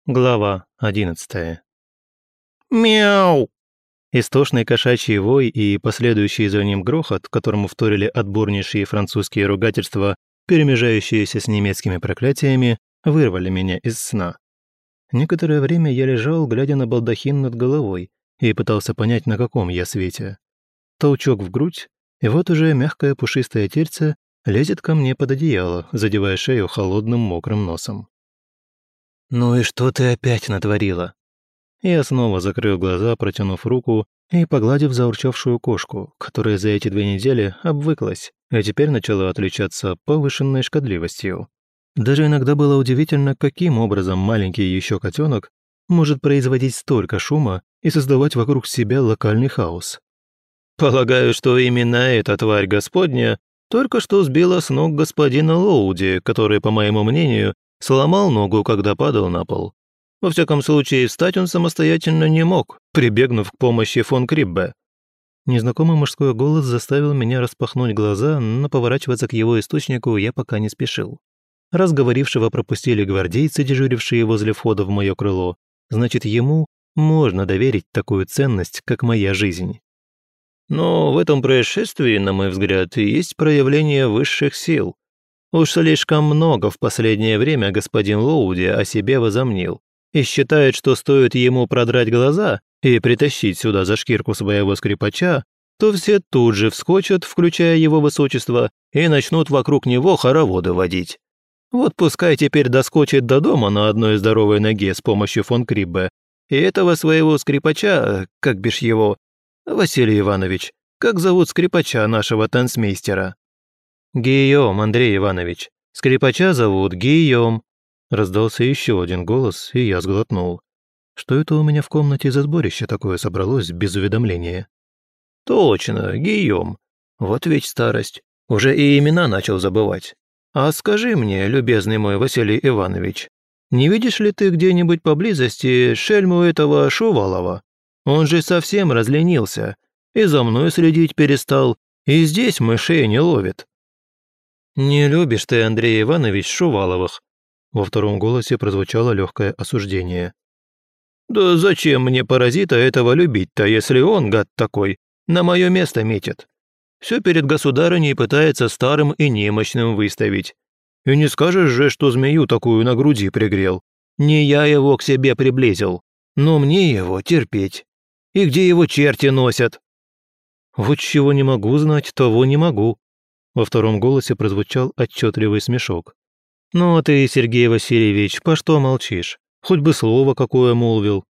Глава 11. «Мяу!» Истошный кошачий вой и последующий за ним грохот, которому вторили отборнейшие французские ругательства, перемежающиеся с немецкими проклятиями, вырвали меня из сна. Некоторое время я лежал, глядя на балдахин над головой, и пытался понять, на каком я свете. Толчок в грудь, и вот уже мягкое пушистое тельце лезет ко мне под одеяло, задевая шею холодным мокрым носом. «Ну и что ты опять натворила?» Я снова закрыл глаза, протянув руку и погладив заурчавшую кошку, которая за эти 2 недели обвыклась, а теперь начала отличаться повышенной шкодливостью. Даже иногда было удивительно, каким образом маленький еще котенок может производить столько шума и создавать вокруг себя локальный хаос. «Полагаю, что именно эта тварь господня только что сбила с ног господина Лоуди, который, по моему мнению, сломал ногу, когда падал на пол. Во всяком случае, встать он самостоятельно не мог, прибегнув к помощи фон Криббе». Незнакомый мужской голос заставил меня распахнуть глаза, но поворачиваться к его источнику я пока не спешил. Раз говорившего пропустили гвардейцы, дежурившие возле входа в мое крыло, значит, ему можно доверить такую ценность, как моя жизнь. Но в этом происшествии, на мой взгляд, и есть проявление высших сил. Уж слишком много в последнее время господин Лоуди о себе возомнил и считает, что стоит ему продрать глаза и притащить сюда за шкирку своего скрипача, то все тут же вскочат, включая его высочество, и начнут вокруг него хороводы водить. Вот пускай теперь доскочит до дома на одной здоровой ноге с помощью фон Криббе, и этого своего скрипача, как бишь его, Василий Иванович, как зовут скрипача нашего танцмейстера?» «Гийом, Андрей Иванович. Скрипача зовут Гийом». Раздался еще один голос, и я сглотнул. Что это у меня в комнате за сборище такое собралось без уведомления? «Точно, Гийом. Вот ведь старость. Уже и имена начал забывать. А скажи мне, любезный мой Василий Иванович, не видишь ли ты где-нибудь поблизости шельму этого Шувалова? Он же совсем разленился, и за мной следить перестал, и здесь мышей не ловит». «Не любишь ты, Андрей Иванович, Шуваловых?» Во втором голосе прозвучало легкое осуждение. «Да зачем мне паразита этого любить-то, если он, гад такой, на мое место метит? Все перед государыней пытается старым и немощным выставить. И не скажешь же, что змею такую на груди пригрел. Не я его к себе приблизил, но мне его терпеть. И где его черти носят?» «Вот чего не могу знать, того не могу». Во втором голосе прозвучал отчетливый смешок. «Ну а ты, Сергей Васильевич, по что молчишь? Хоть бы слово какое молвил.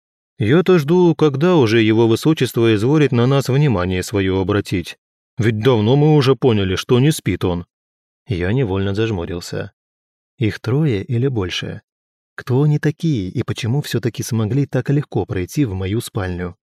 Я-то жду, когда уже его высочество изволит на нас внимание свое обратить. Ведь давно мы уже поняли, что не спит он». Я невольно зажмурился. Их 3 или больше? Кто они такие и почему все-таки смогли так легко пройти в мою спальню?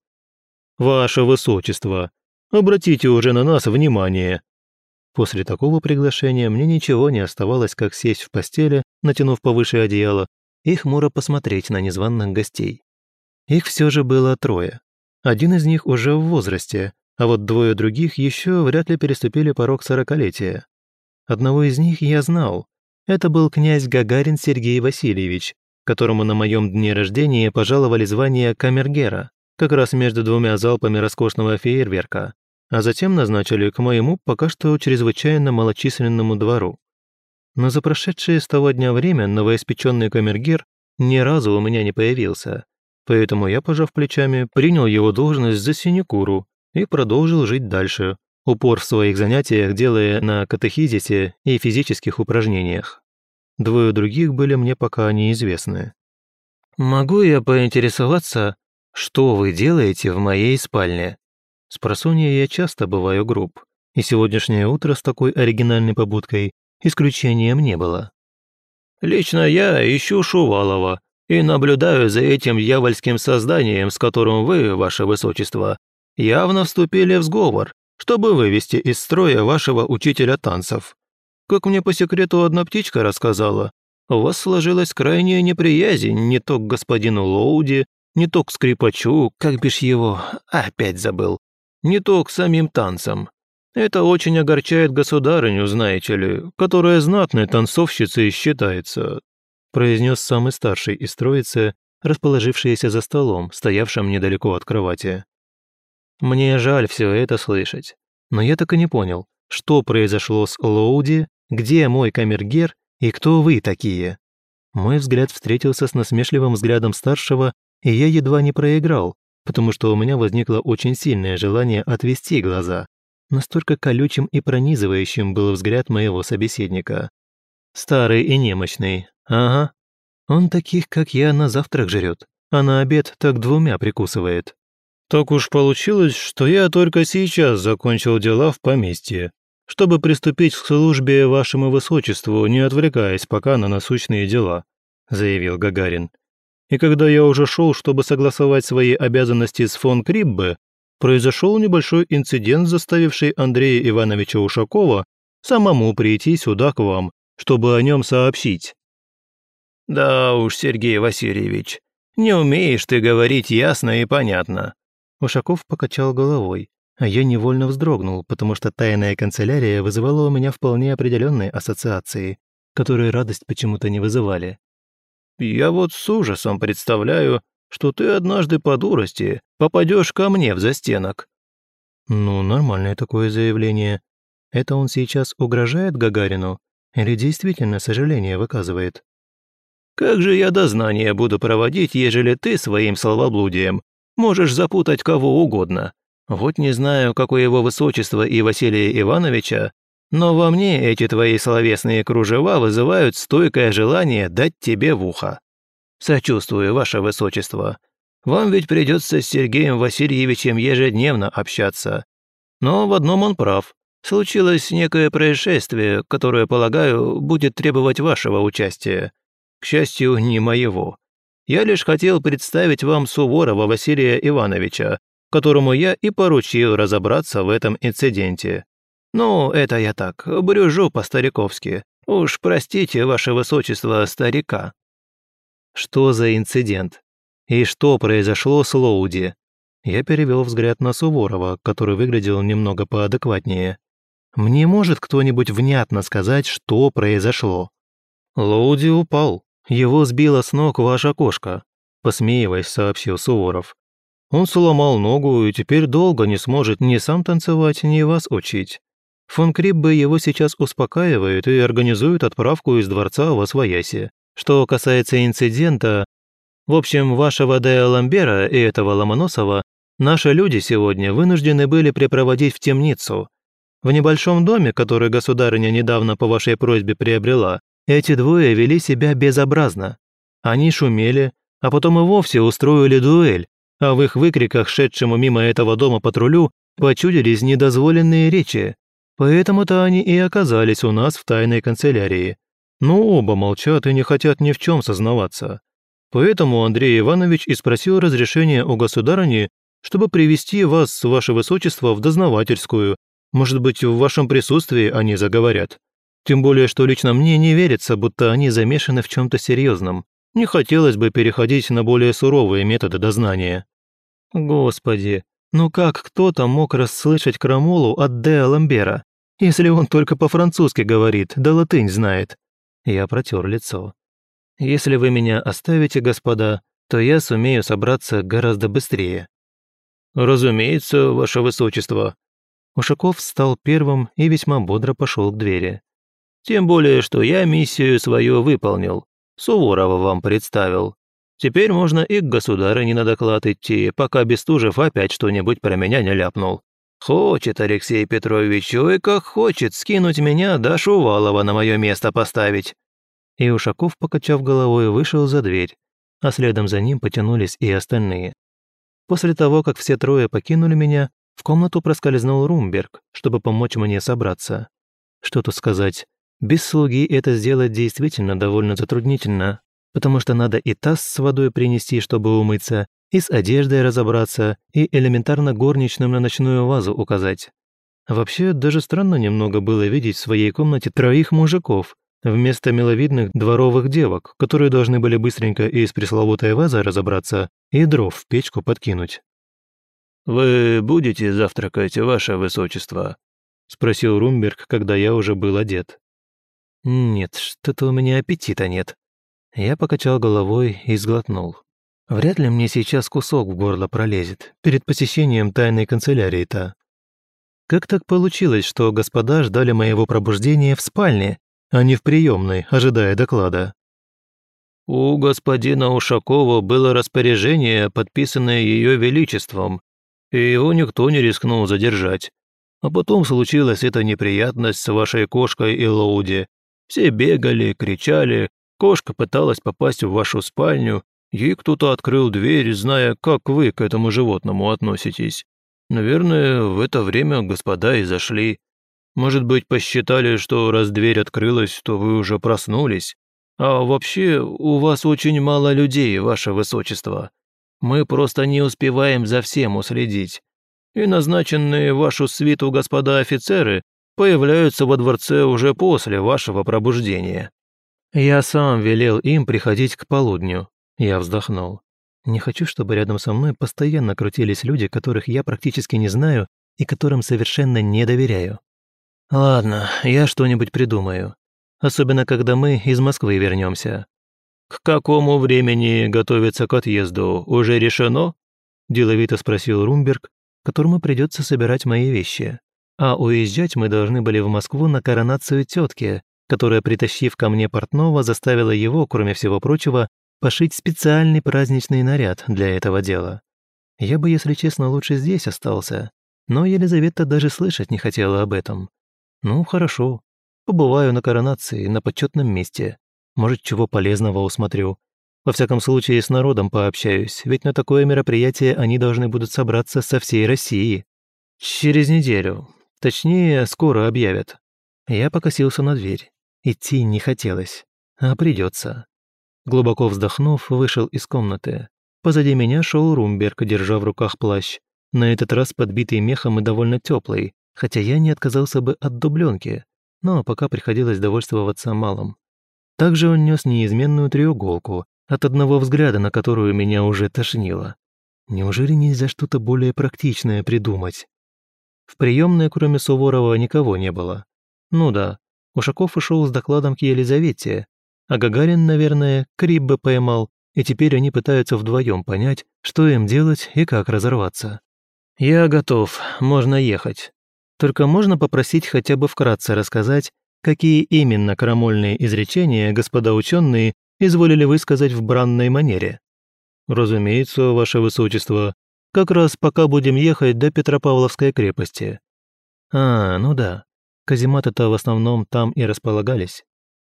«Ваше высочество, обратите уже на нас внимание». После такого приглашения мне ничего не оставалось, как сесть в постели, натянув повыше одеяло, и хмуро посмотреть на незваных гостей. Их все же было 3. Один из них уже в возрасте, а вот 2 других еще вряд ли переступили порог 40-летия. Одного из них я знал. Это был князь Гагарин Сергей Васильевич, которому на моем дне рождения пожаловали звание камергера, как раз между 2 залпами роскошного фейерверка, а затем назначили к моему пока что чрезвычайно малочисленному двору. Но за прошедшее с того дня время новоиспеченный камергер ни разу у меня не появился, поэтому я, пожав плечами, принял его должность за синекуру и продолжил жить дальше, упор в своих занятиях делая на катехизисе и физических упражнениях. 2 других были мне пока неизвестны. «Могу я поинтересоваться, что вы делаете в моей спальне?» Спросонья я часто бываю груб, и сегодняшнее утро с такой оригинальной побудкой исключением не было. «Лично я ищу Шувалова и наблюдаю за этим дьявольским созданием, с которым вы, ваше высочество, явно вступили в сговор, чтобы вывести из строя вашего учителя танцев. Как мне по секрету одна птичка рассказала, у вас сложилась крайняя неприязнь не то к господину Лоуди, не то к скрипачу, как бишь его, опять забыл, не то к самим танцам. Это очень огорчает государыню, знаете ли, которая знатной танцовщицей считается. произнес самый старший из троицы, расположившийся за столом, стоявшим недалеко от кровати. Мне жаль все это слышать, но я так и не понял, что произошло с Лоуди, где мой камергер и кто вы такие. Мой взгляд встретился с насмешливым взглядом старшего, и я едва не проиграл, потому что у меня возникло очень сильное желание отвести глаза. Настолько колючим и пронизывающим был взгляд моего собеседника. Старый и немощный, ага. Он таких, как я, на завтрак жрет, а на обед так двумя прикусывает. Так уж получилось, что я только сейчас закончил дела в поместье, чтобы приступить к службе вашему высочеству, не отвлекаясь пока на насущные дела», — заявил Гагарин. «И когда я уже шел, чтобы согласовать свои обязанности с фон Криббе, произошел небольшой инцидент, заставивший Андрея Ивановича Ушакова самому прийти сюда к вам, чтобы о нем сообщить». «Да уж, Сергей Васильевич, не умеешь ты говорить ясно и понятно». Ушаков покачал головой, а я невольно вздрогнул, потому что тайная канцелярия вызывала у меня вполне определенные ассоциации, которые радость почему-то не вызывали. «Я вот с ужасом представляю, что ты однажды по дурости попадешь ко мне в застенок». Ну, нормальное такое заявление. Это он сейчас угрожает Гагарину или действительно сожаление выказывает? «Как же я дознание буду проводить, ежели ты своим словоблудием можешь запутать кого угодно? Вот не знаю, как у его высочества и Василия Ивановича, но во мне эти твои словесные кружева вызывают стойкое желание дать тебе в ухо. Сочувствую, ваше высочество. Вам ведь придется с Сергеем Васильевичем ежедневно общаться. Но в одном он прав. Случилось некое происшествие, которое, полагаю, будет требовать вашего участия. К счастью, не моего. Я лишь хотел представить вам Суворова Василия Ивановича, которому я и поручил разобраться в этом инциденте. Ну, это я так, брюжу по-стариковски. Уж простите, ваше высочество, старика». Что за инцидент? И что произошло с Лоуди? Я перевел взгляд на Суворова, который выглядел немного поадекватнее. Мне может кто-нибудь внятно сказать, что произошло? Лоуди упал. Его сбила с ног ваша кошка, посмеиваясь, сообщил Суворов. Он сломал ногу и теперь долго не сможет ни сам танцевать, ни вас учить. Фон Криббе его сейчас успокаивает и организует отправку из дворца во свояси. Что касается инцидента, в общем, вашего де Ламбера и этого Ломоносова наши люди сегодня вынуждены были припроводить в темницу. В небольшом доме, который государыня недавно по вашей просьбе приобрела, эти двое вели себя безобразно. Они шумели, а потом и вовсе устроили дуэль, а в их выкриках, шедшему мимо этого дома патрулю, почудились недозволенные речи. Поэтому-то они и оказались у нас в тайной канцелярии. Но оба молчат и не хотят ни в чем сознаваться. Поэтому Андрей Иванович и спросил разрешения у государыни, чтобы привести вас, ваше высочество, в дознавательскую. Может быть, в вашем присутствии они заговорят. Тем более, что лично мне не верится, будто они замешаны в чем-то серьезном. Не хотелось бы переходить на более суровые методы дознания. Господи, ну как кто-то мог расслышать крамолу от де Ламбера, если он только по-французски говорит, да латынь знает? Я протер лицо. Если вы меня оставите, господа, то я сумею собраться гораздо быстрее. «Разумеется, ваше высочество». Ушаков встал первым и весьма бодро пошел к двери. «Тем более, что я миссию свою выполнил. Суворова вам представил. Теперь можно и к государыне на доклад идти, пока Бестужев опять что-нибудь про меня не ляпнул. Хочет Алексей Петрович, ой, как хочет скинуть меня, да Шувалова на мое место поставить». И Ушаков, покачав головой, вышел за дверь, а следом за ним потянулись и остальные. После того, как все трое покинули меня, в комнату проскользнул Румберг, чтобы помочь мне собраться. Что тут сказать, без слуги это сделать действительно довольно затруднительно, потому что надо и таз с водой принести, чтобы умыться, и с одеждой разобраться, и элементарно горничным на ночную вазу указать. Вообще, даже странно немного было видеть в своей комнате троих мужиков, вместо миловидных дворовых девок, которые должны были быстренько и с пресловутой вазой разобраться, и дров в печку подкинуть. «Вы будете завтракать, ваше высочество?» — спросил Румберг, когда я уже был одет. «Нет, что-то у меня аппетита нет». Я покачал головой и сглотнул. Вряд ли мне сейчас кусок в горло пролезет перед посещением тайной канцелярии-то. Как так получилось, что господа ждали моего пробуждения в спальне, а не в приемной, ожидая доклада? У господина Ушакова было распоряжение, подписанное Ее Величеством, и его никто не рискнул задержать. А потом случилась эта неприятность с вашей кошкой и Лоуди. Все бегали, кричали, кошка пыталась попасть в вашу спальню, ей кто-то открыл дверь, зная, как вы к этому животному относитесь. Наверное, в это время господа и зашли. Может быть, посчитали, что раз дверь открылась, то вы уже проснулись. А вообще, у вас очень мало людей, ваше высочество. Мы просто не успеваем за всем уследить. И назначенные в вашу свиту господа офицеры появляются во дворце уже после вашего пробуждения». Я сам велел им приходить к полудню. Я вздохнул. Не хочу, чтобы рядом со мной постоянно крутились люди, которых я практически не знаю и которым совершенно не доверяю. Ладно, я что-нибудь придумаю. Особенно, когда мы из Москвы вернемся. «К какому времени готовиться к отъезду, уже решено?» – деловито спросил Румберг, которому придется собирать мои вещи. А уезжать мы должны были в Москву на коронацию тетки, которая, притащив ко мне портного, заставила его, кроме всего прочего, пошить специальный праздничный наряд для этого дела. Я бы, если честно, лучше здесь остался, но Елизавета даже слышать не хотела об этом. Ну, хорошо. Побываю на коронации, на почетном месте. Может, чего полезного усмотрю. Во всяком случае, с народом пообщаюсь, ведь на такое мероприятие они должны будут собраться со всей России. Через неделю. Точнее, скоро объявят. Я покосился на дверь. Идти не хотелось, а придется. Глубоко вздохнув, вышел из комнаты. Позади меня шел Румберг, держа в руках плащ. На этот раз подбитый мехом и довольно теплый, хотя я не отказался бы от дубленки, но пока приходилось довольствоваться малым. Также он нес неизменную треуголку, от одного взгляда на которую меня уже тошнило. Неужели нельзя что-то более практичное придумать? В приемной, кроме Суворова, никого не было. Ну да, Ушаков ушел с докладом к Елизавете, а Гагарин, наверное, крип бы поймал, и теперь они пытаются вдвоем понять, что им делать и как разорваться. Я готов, можно ехать. Только можно попросить хотя бы вкратце рассказать, какие именно крамольные изречения господа ученые изволили высказать в бранной манере. Разумеется, ваше высочество, как раз пока будем ехать до Петропавловской крепости. Ну да, казематы-то в основном там и располагались.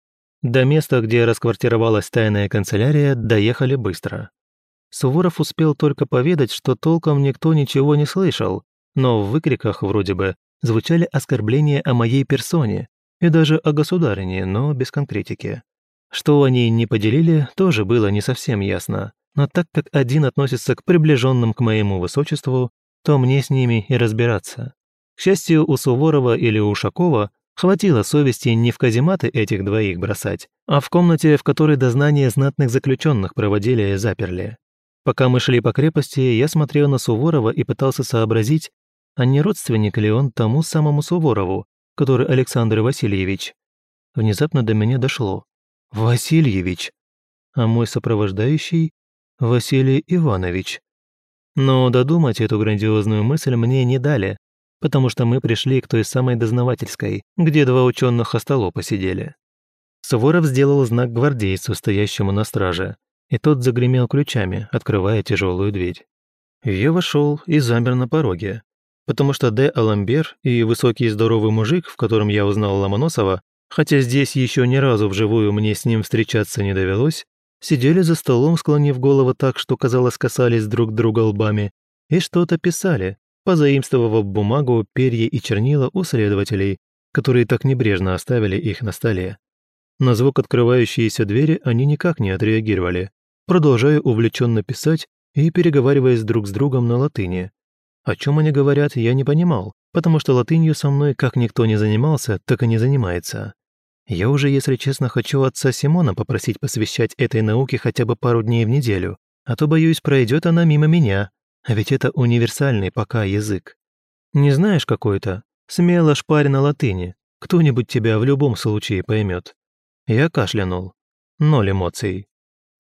До места, где расквартировалась тайная канцелярия, доехали быстро. Суворов успел только поведать, что толком никто ничего не слышал, но в выкриках вроде бы звучали оскорбления о моей персоне и даже о государине, но без конкретики. Что они не поделили, тоже было не совсем ясно, но так как один относится к приближенным к моему высочеству, то мне с ними и разбираться. К счастью, у Суворова или Ушакова хватило совести не в казематы этих двоих бросать, а в комнате, в которой дознание знатных заключенных проводили и заперли. Пока мы шли по крепости, я смотрел на Суворова и пытался сообразить, а не родственник ли он тому самому Суворову, который Александр Васильевич. Внезапно до меня дошло. Васильевич. А мой сопровождающий – Василий Иванович. Но додумать эту грандиозную мысль мне не дали, потому что мы пришли к той самой дознавательской, где два ученых остолопа сидели. Суворов сделал знак гвардейцу, стоящему на страже, и тот загремел ключами, открывая тяжелую дверь. Я вошел и замер на пороге, потому что Д. Аламбер и высокий здоровый мужик, в котором я узнал Ломоносова, хотя здесь еще ни разу вживую мне с ним встречаться не довелось, сидели за столом, склонив голову так, что, казалось, касались друг друга лбами, и что-то писали, позаимствовав бумагу, перья и чернила у следователей, которые так небрежно оставили их на столе. На звук открывающейся двери они никак не отреагировали, продолжая увлеченно писать и переговариваясь друг с другом на латыни. О чем они говорят, я не понимал, потому что латынью со мной как никто не занимался, так и не занимается. Я уже, если честно, хочу отца Симона попросить посвящать этой науке хотя бы пару дней в неделю, а то, боюсь, пройдет она мимо меня, а ведь это универсальный пока язык. Не знаешь какой-то? Смело шпарь на латыни, кто-нибудь тебя в любом случае поймет. Я кашлянул. 0 эмоций.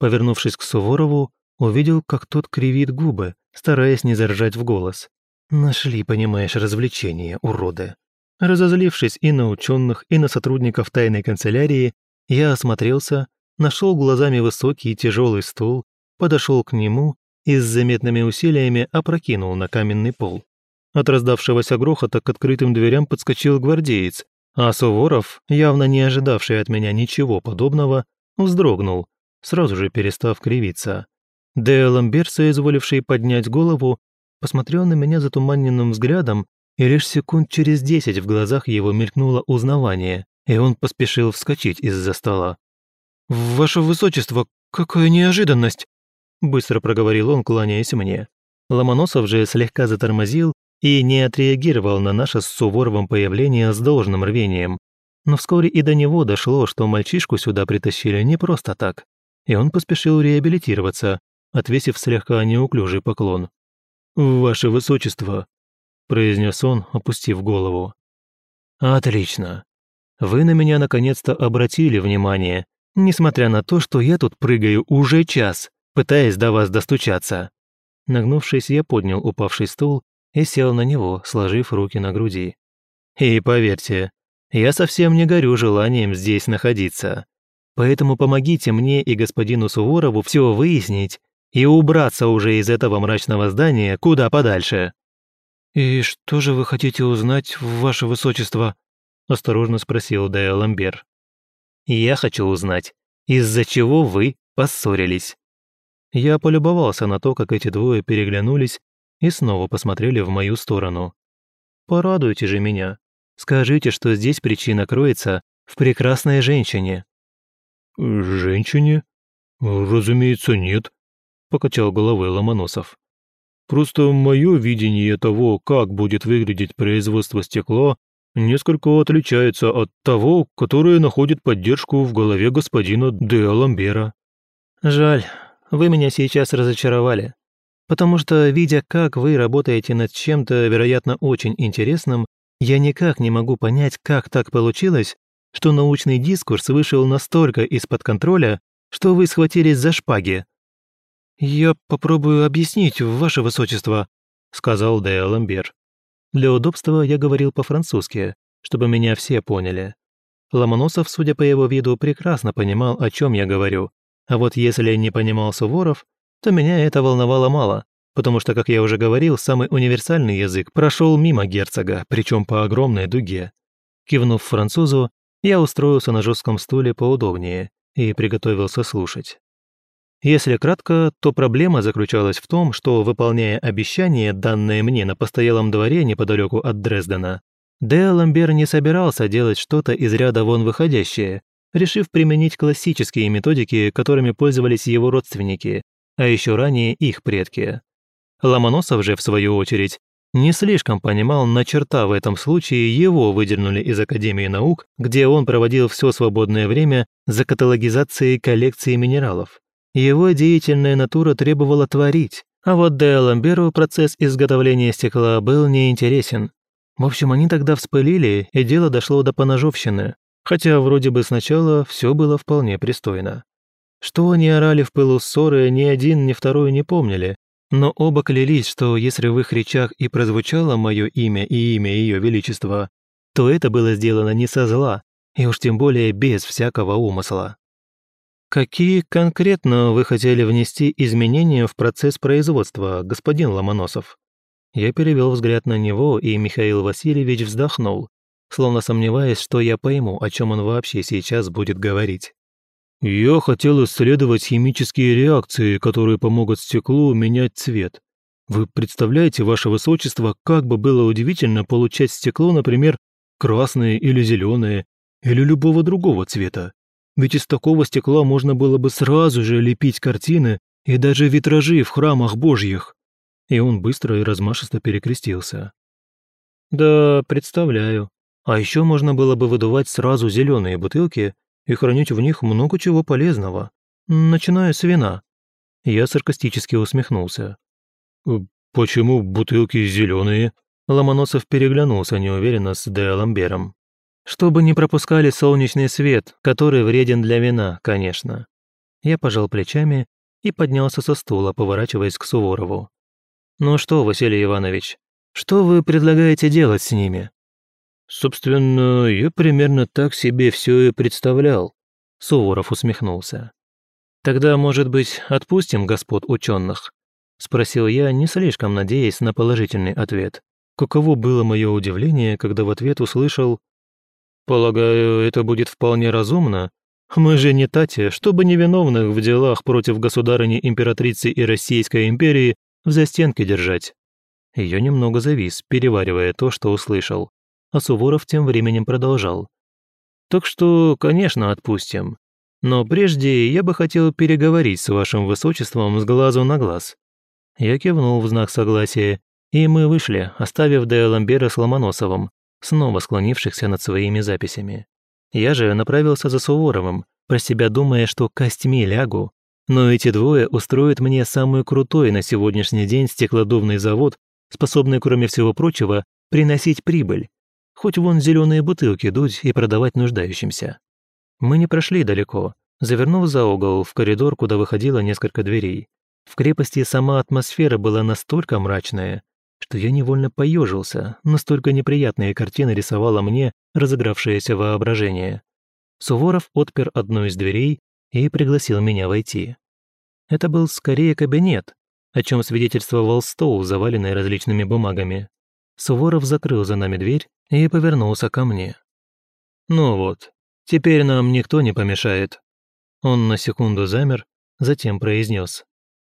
Повернувшись к Суворову, увидел, как тот кривит губы, стараясь не заржать в голос. «Нашли, понимаешь, развлечения, уроды». Разозлившись и на ученых, и на сотрудников тайной канцелярии, я осмотрелся, нашел глазами высокий и тяжелый стул, подошел к нему и с заметными усилиями опрокинул на каменный пол. От раздавшегося грохота к открытым дверям подскочил гвардеец, а Суворов, явно не ожидавший от меня ничего подобного, вздрогнул, сразу же перестав кривиться. Де Ламбер, соизволивший поднять голову, посмотрел на меня затуманенным взглядом, и лишь секунд через 10 в глазах его мелькнуло узнавание, и он поспешил вскочить из-за стола. «Ваше высочество, какая неожиданность!» Быстро проговорил он, кланяясь мне. Ломоносов же слегка затормозил и не отреагировал на наше с Суворовым появление с должным рвением. Но вскоре и до него дошло, что мальчишку сюда притащили не просто так, и он поспешил реабилитироваться, отвесив слегка неуклюжий поклон. «Ваше высочество», – произнес он, опустив голову. «Отлично. Вы на меня наконец-то обратили внимание, несмотря на то, что я тут прыгаю уже час, пытаясь до вас достучаться». Нагнувшись, я поднял упавший стул и сел на него, сложив руки на груди. «И поверьте, я совсем не горю желанием здесь находиться. Поэтому помогите мне и господину Суворову все выяснить и убраться уже из этого мрачного здания куда подальше». «И что же вы хотите узнать, ваше высочество?» – осторожно спросил де Ламбер. «Я хочу узнать, из-за чего вы поссорились». Я полюбовался на то, как эти двое переглянулись и снова посмотрели в мою сторону. «Порадуйте же меня. Скажите, что здесь причина кроется в прекрасной женщине». «Женщине? Разумеется, нет», – покачал головой Ломоносов. «Просто мое видение того, как будет выглядеть производство стекла, несколько отличается от того, которое находит поддержку в голове господина де Ламбера». «Жаль, вы меня сейчас разочаровали, потому что, видя, как вы работаете над чем-то, вероятно, очень интересным, я никак не могу понять, как так получилось, что научный дискурс вышел настолько из-под контроля, что вы схватились за шпаги». «Я попробую объяснить, ваше высочество», — сказал де Ламбер. Для удобства я говорил по-французски, чтобы меня все поняли. Ломоносов, судя по его виду, прекрасно понимал, о чем я говорю, а вот если не понимал Суворов, то меня это волновало мало, потому что, как я уже говорил, самый универсальный язык прошел мимо герцога, причем по огромной дуге. Кивнув французу, я устроился на жестком стуле поудобнее и приготовился слушать. Если кратко, то проблема заключалась в том, что, выполняя обещание, данное мне на постоялом дворе неподалеку от Дрездена, де Ламбер не собирался делать что-то из ряда вон выходящее, решив применить классические методики, которыми пользовались его родственники, а еще ранее их предки. Ломоносов же, в свою очередь, не слишком понимал, на черта в этом случае его выдернули из Академии наук, где он проводил все свободное время за каталогизацией коллекции минералов. Его деятельная натура требовала творить, а вот де Ламберу процесс изготовления стекла был неинтересен. В общем, они тогда вспылили, и дело дошло до поножовщины, хотя вроде бы сначала все было вполне пристойно. Что они орали в пылу ссоры, ни один, ни второй не помнили, но оба клялись, что если в их речах и прозвучало мое имя и имя Ее Величества, то это было сделано не со зла, и уж тем более без всякого умысла. «Какие конкретно вы хотели внести изменения в процесс производства, господин Ломоносов?» Я перевел взгляд на него, и Михаил Васильевич вздохнул, словно сомневаясь, что я пойму, о чем он вообще сейчас будет говорить. «Я хотел исследовать химические реакции, которые помогут стеклу менять цвет. Вы представляете, ваше высочество, как бы было удивительно получать стекло, например, красное или зеленое, или любого другого цвета. Ведь из такого стекла можно было бы сразу же лепить картины и даже витражи в храмах божьих». И он быстро и размашисто перекрестился. «Да, представляю. А еще можно было бы выдувать сразу зеленые бутылки и хранить в них много чего полезного, начиная с вина». Я саркастически усмехнулся. «Почему бутылки зеленые?» Ломоносов переглянулся неуверенно с де Ламбером. «Чтобы не пропускали солнечный свет, который вреден для вина, конечно». Я пожал плечами и поднялся со стула, поворачиваясь к Суворову. «Ну что, Василий Иванович, что вы предлагаете делать с ними?» «Собственно, я примерно так себе все и представлял», — Суворов усмехнулся. «Тогда, может быть, отпустим господ ученых?» — спросил я, не слишком надеясь на положительный ответ. Каково было мое удивление, когда в ответ услышал: «Полагаю, это будет вполне разумно. Мы же не Тати, чтобы невиновных в делах против государыни-императрицы и Российской империи в застенке держать». Я немного завис, переваривая то, что услышал. А Суворов тем временем продолжал. «Так что, конечно, отпустим. Но прежде я бы хотел переговорить с вашим высочеством с глазу на глаз». Я кивнул в знак согласия, и мы вышли, оставив де Ламбера с Ломоносовым, снова склонившихся над своими записями. Я же направился за Суворовым, про себя думая, что костьми лягу. Но эти двое устроят мне самый крутой на сегодняшний день стеклодувный завод, способный, кроме всего прочего, приносить прибыль. Хоть вон зеленые бутылки дуть и продавать нуждающимся. Мы не прошли далеко, завернув за угол в коридор, куда выходило несколько дверей. В крепости сама атмосфера была настолько мрачная, что я невольно поежился, настолько неприятные картины рисовало мне разыгравшееся воображение. Суворов отпер одну из дверей и пригласил меня войти. Это был скорее кабинет, о чем свидетельствовал стол, заваленный различными бумагами. Суворов закрыл за нами дверь и повернулся ко мне. «Ну вот, теперь нам никто не помешает». Он на секунду замер, затем произнес: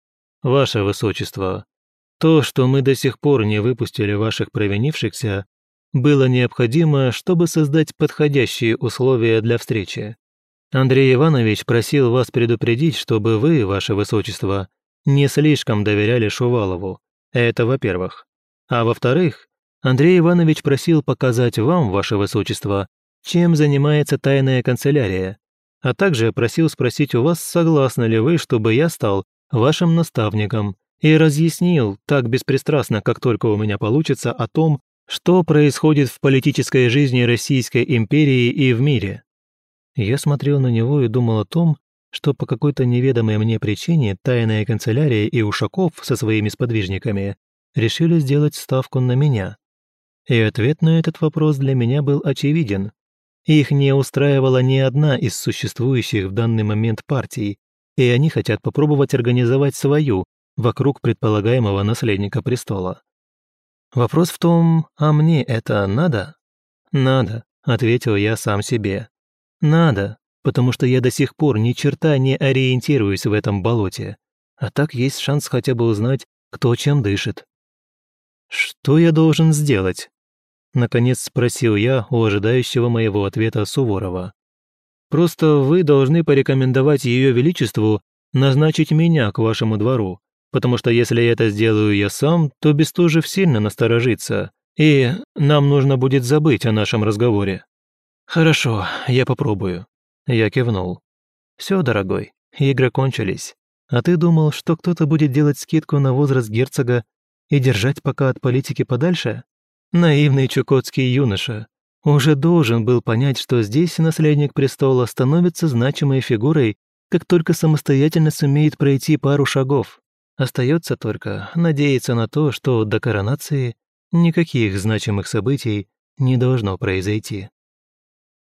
«Ваше Высочество, то, что мы до сих пор не выпустили ваших провинившихся, было необходимо, чтобы создать подходящие условия для встречи. Андрей Иванович просил вас предупредить, чтобы вы, ваше Высочество, не слишком доверяли Шувалову. Это во-первых. А во-вторых, Андрей Иванович просил показать вам, ваше Высочество, чем занимается тайная канцелярия, а также просил спросить у вас, согласны ли вы, чтобы я стал вашим наставником и разъяснил так беспристрастно, как только у меня получится, о том, что происходит в политической жизни Российской империи и в мире». Я смотрел на него и думал о том, что по какой-то неведомой мне причине тайная канцелярия и Ушаков со своими сподвижниками решили сделать ставку на меня. И ответ на этот вопрос для меня был очевиден. Их не устраивала ни одна из существующих в данный момент партий, и они хотят попробовать организовать свою вокруг предполагаемого наследника престола. Вопрос в том, а мне это надо? Надо, ответил я сам себе. Надо, потому что я до сих пор ни черта не ориентируюсь в этом болоте, а так есть шанс хотя бы узнать, кто чем дышит. «Что я должен сделать?» Наконец спросил я у ожидающего моего ответа Суворова. «Просто вы должны порекомендовать Ее Величеству назначить меня к вашему двору, потому что если это сделаю я сам, то Бестужев сильно насторожится, и нам нужно будет забыть о нашем разговоре». «Хорошо, я попробую». Я кивнул. «Все, дорогой, игры кончились. А ты думал, что кто-то будет делать скидку на возраст герцога и держать пока от политики подальше? Наивный чукотский юноша уже должен был понять, что здесь наследник престола становится значимой фигурой, как только самостоятельно сумеет пройти пару шагов. Остается только надеяться на то, что до коронации никаких значимых событий не должно произойти».